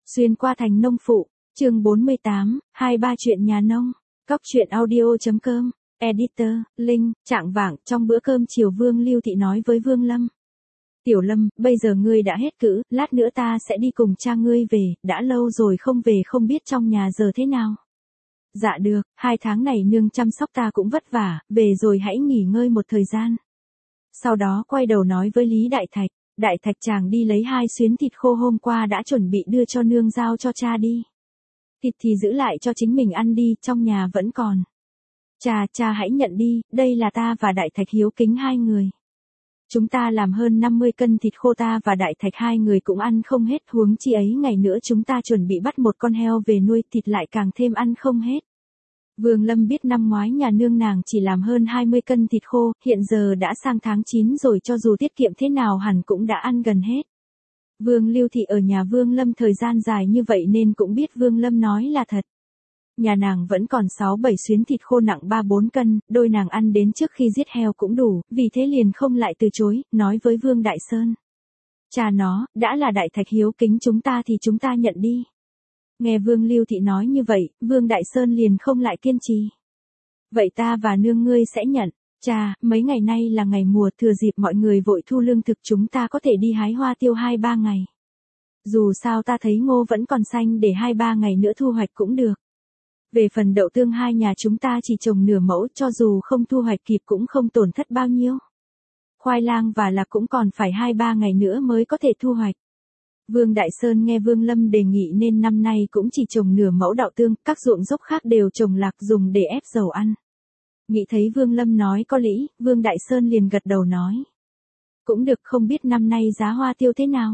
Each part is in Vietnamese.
Xuyên qua thành nông phụ, chương 48, 23 chuyện nhà nông, Cóc truyện audio.com, editor, Linh, trạng vạng, trong bữa cơm chiều Vương Lưu Thị nói với Vương Lâm. Tiểu Lâm, bây giờ ngươi đã hết cữ, lát nữa ta sẽ đi cùng cha ngươi về, đã lâu rồi không về không biết trong nhà giờ thế nào. Dạ được, 2 tháng này nương chăm sóc ta cũng vất vả, về rồi hãy nghỉ ngơi một thời gian. Sau đó quay đầu nói với Lý Đại Thạch. Đại Thạch chàng đi lấy 2 xuyến thịt khô hôm qua đã chuẩn bị đưa cho nương giao cho cha đi. Thịt thì giữ lại cho chính mình ăn đi, trong nhà vẫn còn. Cha hãy nhận đi, đây là ta và Đại Thạch hiếu kính 2 người. Chúng ta làm hơn 50 cân thịt khô, ta và Đại Thạch 2 người cũng ăn không hết, huống chi ấy ngày nữa chúng ta chuẩn bị bắt một con heo về nuôi, thịt lại càng thêm ăn không hết. Vương Lâm biết năm ngoái nhà nương nàng chỉ làm hơn 20 cân thịt khô, hiện giờ đã sang tháng 9 rồi, cho dù tiết kiệm thế nào hẳn cũng đã ăn gần hết. Vương Lưu Thị ở nhà Vương Lâm thời gian dài như vậy nên cũng biết Vương Lâm nói là thật. Nhà nàng vẫn còn 6-7 xuyến thịt khô nặng 3-4 cân, đôi nàng ăn đến trước khi giết heo cũng đủ, vì thế liền không lại từ chối, nói với Vương Đại Sơn. Cha nó, đã là Đại Thạch hiếu kính chúng ta thì chúng ta nhận đi. Nghe Vương Lưu Thị nói như vậy, Vương Đại Sơn liền không lại kiên trì. Vậy ta và nương ngươi sẽ nhận. Cha, mấy ngày nay là ngày mùa, thừa dịp mọi người vội thu lương thực chúng ta có thể đi hái hoa tiêu 2-3 ngày. Dù sao ta thấy ngô vẫn còn xanh, để 2-3 ngày nữa thu hoạch cũng được. Về phần đậu tương hai nhà chúng ta chỉ trồng nửa mẫu, cho dù không thu hoạch kịp cũng không tổn thất bao nhiêu. Khoai lang và lạc cũng còn phải 2-3 ngày nữa mới có thể thu hoạch. Vương Đại Sơn nghe Vương Lâm đề nghị nên năm nay cũng chỉ trồng nửa mẫu đậu tương, các ruộng dốc khác đều trồng lạc dùng để ép dầu ăn. Nghĩ thấy Vương Lâm nói có lý, Vương Đại Sơn liền gật đầu nói. Cũng được, không biết năm nay giá hoa tiêu thế nào.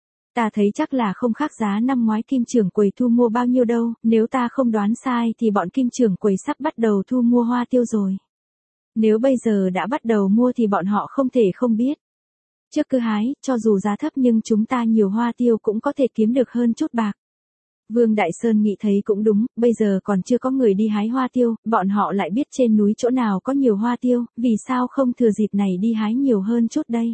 Ta thấy chắc là không khác giá năm ngoái Kim trưởng quầy thu mua bao nhiêu đâu, nếu ta không đoán sai thì bọn Kim trưởng quầy sắp bắt đầu thu mua hoa tiêu rồi. Nếu bây giờ đã bắt đầu mua thì bọn họ không thể không biết. Trước cứ hái, cho dù giá thấp nhưng chúng ta nhiều hoa tiêu cũng có thể kiếm được hơn chút bạc. Vương Đại Sơn nghĩ thấy cũng đúng, bây giờ còn chưa có người đi hái hoa tiêu, bọn họ lại biết trên núi chỗ nào có nhiều hoa tiêu, vì sao không thừa dịp này đi hái nhiều hơn chút đây.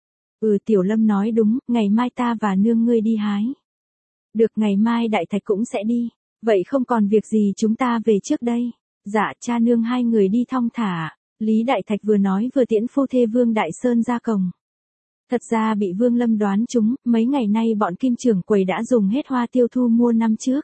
Tiểu Lâm nói đúng, ngày mai ta và nương ngươi đi hái. Được, ngày mai Đại Thạch cũng sẽ đi, vậy không còn việc gì chúng ta về trước đây. Dạ, cha nương 2 người đi thong thả. Lý Đại Thạch vừa nói vừa tiễn phu thê Vương Đại Sơn ra cổng. Thật ra bị Vương Lâm đoán trúng, mấy ngày nay bọn Kim trưởng quầy đã dùng hết hoa tiêu thu mua năm trước.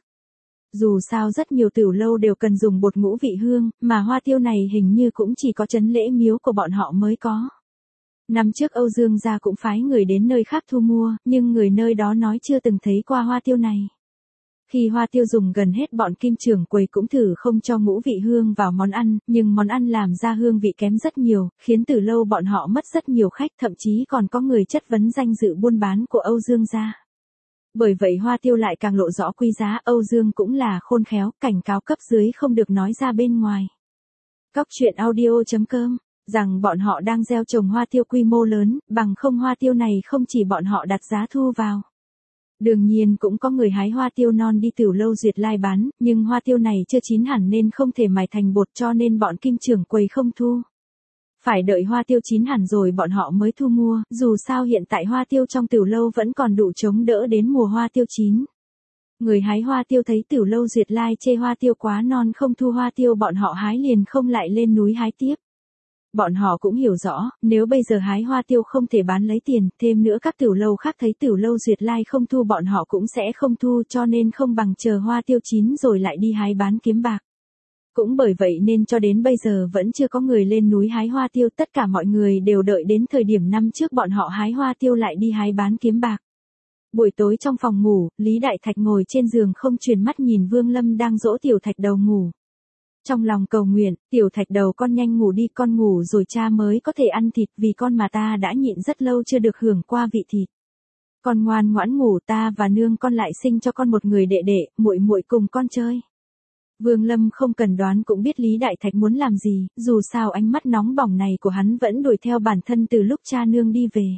Dù sao rất nhiều tửu lâu đều cần dùng bột ngũ vị hương, mà hoa tiêu này hình như cũng chỉ có trấn lễ miếu của bọn họ mới có. Năm trước Âu Dương gia cũng phái người đến nơi khác thu mua, nhưng người nơi đó nói chưa từng thấy qua hoa tiêu này. Khi hoa tiêu dùng gần hết bọn Kim trưởng quầy cũng thử không cho ngũ vị hương vào món ăn, nhưng món ăn làm ra hương vị kém rất nhiều, khiến từ lâu bọn họ mất rất nhiều khách, thậm chí còn có người chất vấn danh dự buôn bán của Âu Dương gia. Bởi vậy hoa tiêu lại càng lộ rõ quý giá, Âu Dương cũng là khôn khéo, cảnh cáo cấp dưới không được nói ra bên ngoài. Cóc truyện audio.com, rằng bọn họ đang gieo trồng hoa tiêu quy mô lớn, bằng không hoa tiêu này không chỉ bọn họ đặt giá thu vào. Đương nhiên cũng có người hái hoa tiêu non đi tửu lâu Duyệt Lai bán, nhưng hoa tiêu này chưa chín hẳn nên không thể mài thành bột, cho nên bọn Kim trưởng quầy không thu. Phải đợi hoa tiêu chín hẳn rồi bọn họ mới thu mua, dù sao hiện tại hoa tiêu trong tửu lâu vẫn còn đủ chống đỡ đến mùa hoa tiêu chín. Người hái hoa tiêu thấy tửu lâu Duyệt Lai chê hoa tiêu quá non không thu hoa tiêu, bọn họ hái liền không lại lên núi hái tiếp. Bọn họ cũng hiểu rõ, nếu bây giờ hái hoa tiêu không thể bán lấy tiền, thêm nữa các tửu lâu khác thấy tửu lâu Duyệt Lai không thu bọn họ cũng sẽ không thu, cho nên không bằng chờ hoa tiêu chín rồi lại đi hái bán kiếm bạc. Cũng bởi vậy nên cho đến bây giờ vẫn chưa có người lên núi hái hoa tiêu, tất cả mọi người đều đợi đến thời điểm năm trước bọn họ hái hoa tiêu lại đi hái bán kiếm bạc. Buổi tối trong phòng ngủ, Lý Đại Thạch ngồi trên giường không chuyển mắt nhìn Vương Lâm đang dỗ Tiểu Thạch Đầu ngủ. Trong lòng cầu nguyện, Tiểu Thạch Đầu con nhanh ngủ đi, con ngủ rồi cha mới có thể ăn thịt, vì con mà ta đã nhịn rất lâu chưa được hưởng qua vị thịt. Con ngoan ngoãn ngủ, ta và nương con lại sinh cho con một người đệ đệ, muội muội cùng con chơi. Vương Lâm không cần đoán cũng biết Lý Đại Thạch muốn làm gì, dù sao ánh mắt nóng bỏng này của hắn vẫn đuổi theo bản thân từ lúc cha nương đi về.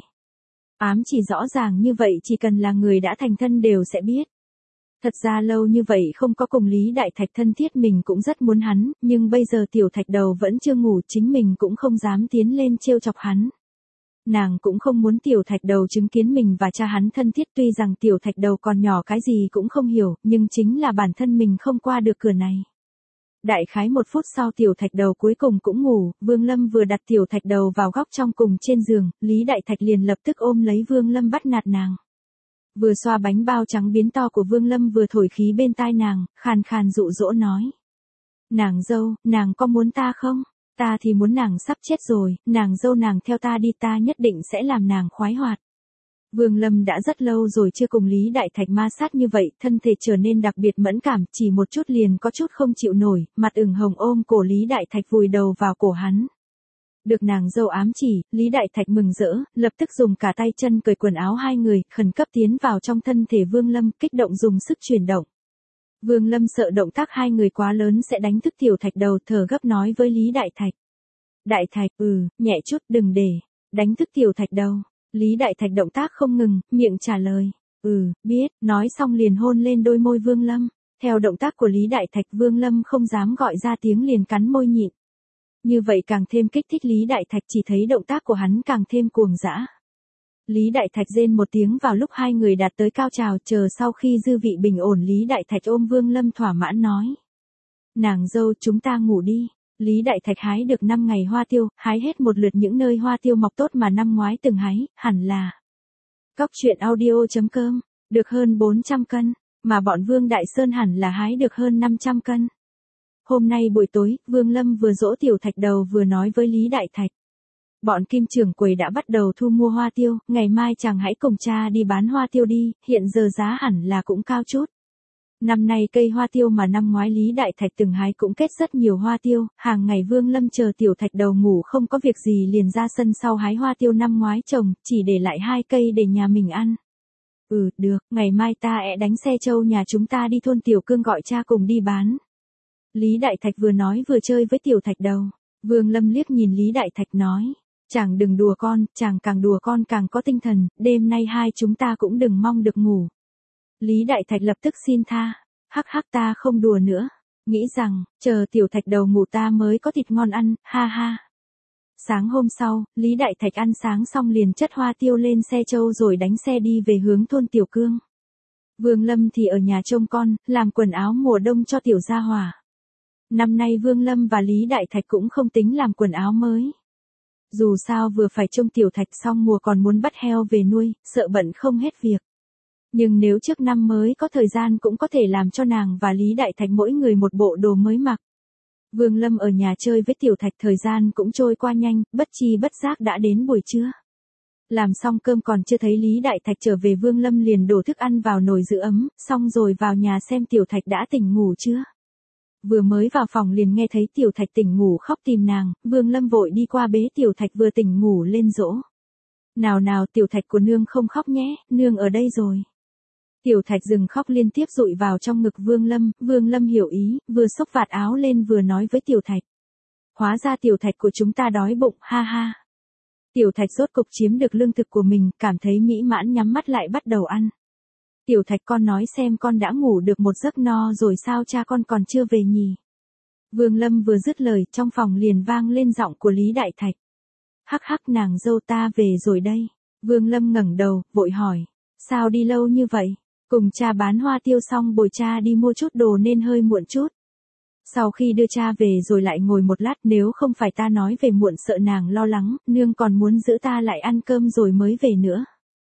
Ám chỉ rõ ràng như vậy chỉ cần là người đã thành thân đều sẽ biết. Thật ra lâu như vậy không có cùng Lý Đại Thạch thân thiết mình cũng rất muốn hắn, nhưng bây giờ Tiểu Thạch Đầu vẫn chưa ngủ, chính mình cũng không dám tiến lên trêu chọc hắn. Nàng cũng không muốn tiểu thạch đầu chứng kiến mình và cha hắn thân thiết, tuy rằng tiểu thạch đầu còn nhỏ cái gì cũng không hiểu, nhưng chính là bản thân mình không qua được cửa này. Đại khái 1 phút sau tiểu thạch đầu cuối cùng cũng ngủ, Vương Lâm vừa đặt tiểu thạch đầu vào góc trong cùng trên giường, Lý Đại Thạch liền lập tức ôm lấy Vương Lâm bắt nạt nàng. Vừa xoa bánh bao trắng biến to của Vương Lâm vừa thổi khí bên tai nàng, khàn khàn dụ dỗ nói. Nàng dâu, nàng có muốn ta không? Ta thì muốn nàng sắp chết rồi, nàng dâu nàng theo ta đi, ta nhất định sẽ làm nàng khoái hoạt. Vương Lâm đã rất lâu rồi chưa cùng Lý Đại Thạch ma sát như vậy, thân thể trở nên đặc biệt mẫn cảm, chỉ một chút liền có chút không chịu nổi, mặt ửng hồng ôm cổ Lý Đại Thạch vùi đầu vào cổ hắn. Được nàng dâu ám chỉ, Lý Đại Thạch mừng rỡ, lập tức dùng cả tay chân cởi quần áo hai người, khẩn cấp tiến vào trong thân thể Vương Lâm, kích động dùng sức chuyển động. Vương Lâm sợ động tác hai người quá lớn sẽ đánh thức tiểu thạch đầu, thở gấp nói với Lý Đại Thạch. Đại Thạch, nhẹ chút, đừng để đánh thức tiểu thạch đầu. Lý Đại Thạch động tác không ngừng, miệng trả lời. Biết, nói xong liền hôn lên đôi môi Vương Lâm. Theo động tác của Lý Đại Thạch, Vương Lâm không dám gọi ra tiếng liền cắn môi nhịn. Như vậy càng thêm kích thích Lý Đại Thạch, chỉ thấy động tác của hắn càng thêm cuồng dã. Lý Đại Thạch rên một tiếng vào lúc hai người đạt tới cao trào, chờ sau khi dư vị bình ổn Lý Đại Thạch ôm Vương Lâm thỏa mãn nói. Nàng dâu, chúng ta ngủ đi. Lý Đại Thạch hái được 5 ngày hoa tiêu, hái hết một lượt những nơi hoa tiêu mọc tốt mà năm ngoái từng hái, hẳn là. Cóc truyện audio.com, được hơn 400 cân, mà bọn Vương Đại Sơn hẳn là hái được hơn 500 cân. Hôm nay buổi tối, Vương Lâm vừa dỗ tiểu thạch đầu vừa nói với Lý Đại Thạch. Bọn Kim trưởng quầy đã bắt đầu thu mua hoa tiêu, ngày mai chàng hãy cùng cha đi bán hoa tiêu đi, hiện giờ giá hẳn là cũng cao chút. Năm nay cây hoa tiêu mà năm ngoái Lý Đại Thạch từng hái cũng kết rất nhiều hoa tiêu, hàng ngày Vương Lâm chờ tiểu thạch đầu ngủ không có việc gì liền ra sân sau hái hoa tiêu năm ngoái trồng, chỉ để lại 2 cây để nhà mình ăn. Được, ngày mai ta đánh xe trâu nhà chúng ta đi thôn Tiểu Cương gọi cha cùng đi bán. Lý Đại Thạch vừa nói vừa chơi với tiểu thạch đầu. Vương Lâm liếc nhìn Lý Đại Thạch nói. Chàng đừng đùa con, chàng càng đùa con càng có tinh thần, đêm nay hai chúng ta cũng đừng mong được ngủ. Lý Đại Thạch lập tức xin tha. Hắc hắc, ta không đùa nữa. Nghĩ rằng, chờ tiểu thạch đầu ngủ ta mới có thịt ngon ăn, ha ha. Sáng hôm sau, Lý Đại Thạch ăn sáng xong liền chất hoa tiêu lên xe trâu rồi đánh xe đi về hướng thôn Tiểu Cương. Vương Lâm thì ở nhà trông con, làm quần áo mùa đông cho tiểu gia hỏa. Năm nay Vương Lâm và Lý Đại Thạch cũng không tính làm quần áo mới. Dù sao vừa phải trông tiểu thạch xong mùa còn muốn bắt heo về nuôi, sợ bận không hết việc. Nhưng nếu trước năm mới có thời gian cũng có thể làm cho nàng và Lý Đại Thạch mỗi người một bộ đồ mới mặc. Vương Lâm ở nhà chơi với tiểu thạch thời gian cũng trôi qua nhanh, bất chi bất giác đã đến buổi trưa. Làm xong cơm còn chưa thấy Lý Đại Thạch trở về, Vương Lâm liền đổ thức ăn vào nồi giữ ấm, xong rồi vào nhà xem tiểu thạch đã tỉnh ngủ chưa. Vừa mới vào phòng liền nghe thấy tiểu thạch tỉnh ngủ khóc tìm nàng, Vương Lâm vội đi qua bế tiểu thạch vừa tỉnh ngủ lên dỗ. Nào tiểu thạch của nương không khóc nhé, nương ở đây rồi. Tiểu thạch dừng khóc liên tiếp dụi vào trong ngực Vương Lâm hiểu ý, vừa xốc vạt áo lên vừa nói với tiểu thạch. Hóa ra tiểu thạch của chúng ta đói bụng, ha ha. Tiểu thạch rốt cục chiếm được lương thực của mình, cảm thấy mỹ mãn nhắm mắt lại bắt đầu ăn. Tiểu thạch, con nói xem con đã ngủ được một giấc no rồi sao cha con còn chưa về nhỉ? Vương Lâm vừa dứt lời trong phòng liền vang lên giọng của Lý Đại Thạch. Hắc hắc, nàng dâu ta về rồi đây. Vương Lâm ngẩng đầu, vội hỏi. Sao đi lâu như vậy? Cùng cha bán hoa tiêu xong bồi cha đi mua chút đồ nên hơi muộn chút. Sau khi đưa cha về rồi lại ngồi một lát, nếu không phải ta nói về muộn sợ nàng lo lắng, nương còn muốn giữ ta lại ăn cơm rồi mới về nữa.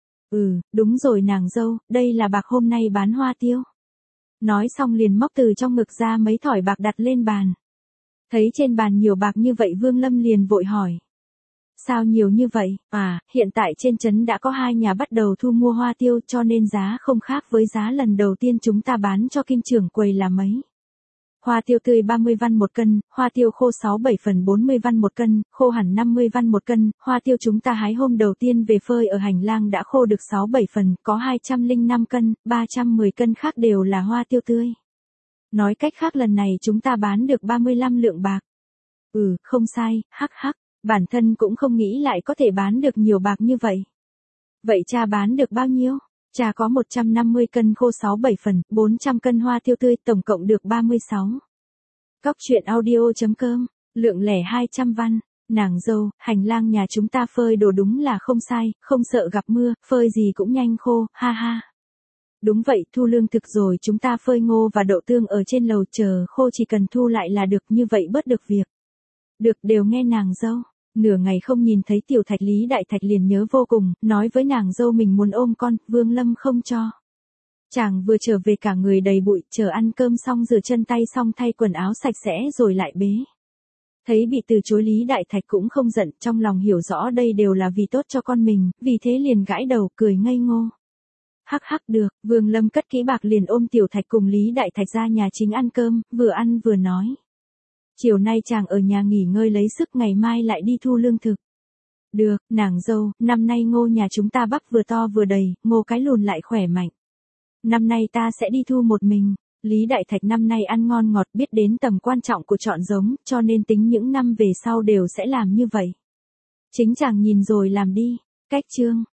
Đúng rồi nàng dâu, đây là bạc hôm nay bán hoa tiêu. Nói xong liền móc từ trong ngực ra mấy thỏi bạc đặt lên bàn. Thấy trên bàn nhiều bạc như vậy Vương Lâm liền vội hỏi. Sao nhiều như vậy? Hiện tại trên trấn đã có 2 nhà bắt đầu thu mua hoa tiêu cho nên giá không khác với giá lần đầu tiên chúng ta bán cho Kim trưởng quầy là mấy. Hoa tiêu tươi 30 văn một cân, hoa tiêu khô 6-7 phần 40 văn một cân, khô hẳn 50 văn một cân, hoa tiêu chúng ta hái hôm đầu tiên về phơi ở hành lang đã khô được 6-7 phần, có 205 cân, 310 cân khác đều là hoa tiêu tươi. Nói cách khác lần này chúng ta bán được 35 lượng bạc. Không sai, hắc hắc, bản thân cũng không nghĩ lại có thể bán được nhiều bạc như vậy. Vậy cha bán được bao nhiêu? Cha có 150 cân khô 6-7 phần, 400 cân hoa tiêu tươi, tổng cộng được 36. Cóc truyện audio.com, lượng lẻ 200 văn. Nàng dâu, hành lang nhà chúng ta phơi đồ đúng là không sai, không sợ gặp mưa, phơi gì cũng nhanh khô, ha ha. Đúng vậy, thu lương thực rồi chúng ta phơi ngô và đậu tương ở trên lầu chờ khô chỉ cần thu lại là được, như vậy bớt được việc. Được, đều nghe nàng dâu. Nửa ngày không nhìn thấy Tiểu Thạch, Lý Đại Thạch liền nhớ vô cùng, nói với nàng dâu mình muốn ôm con, Vương Lâm không cho. Chàng vừa trở về cả người đầy bụi, chờ ăn cơm xong rửa chân tay xong thay quần áo sạch sẽ rồi lại bế. Thấy bị từ chối, Lý Đại Thạch cũng không giận, trong lòng hiểu rõ đây đều là vì tốt cho con mình, vì thế liền gãi đầu cười ngây ngô. Hắc hắc được, Vương Lâm cất kỹ bạc liền ôm Tiểu Thạch cùng Lý Đại Thạch ra nhà chính ăn cơm, vừa ăn vừa nói. Chiều nay chàng ở nhà nghỉ ngơi lấy sức, ngày mai lại đi thu lương thực. Được, nàng dâu, năm nay ngô nhà chúng ta bắp vừa to vừa đầy, ngô cái lùn lại khỏe mạnh. Năm nay ta sẽ đi thu một mình. Lý Đại Thạch năm nay ăn ngon ngọt, biết đến tầm quan trọng của chọn giống, cho nên tính những năm về sau đều sẽ làm như vậy. Chính chàng nhìn rồi làm đi. Cách chương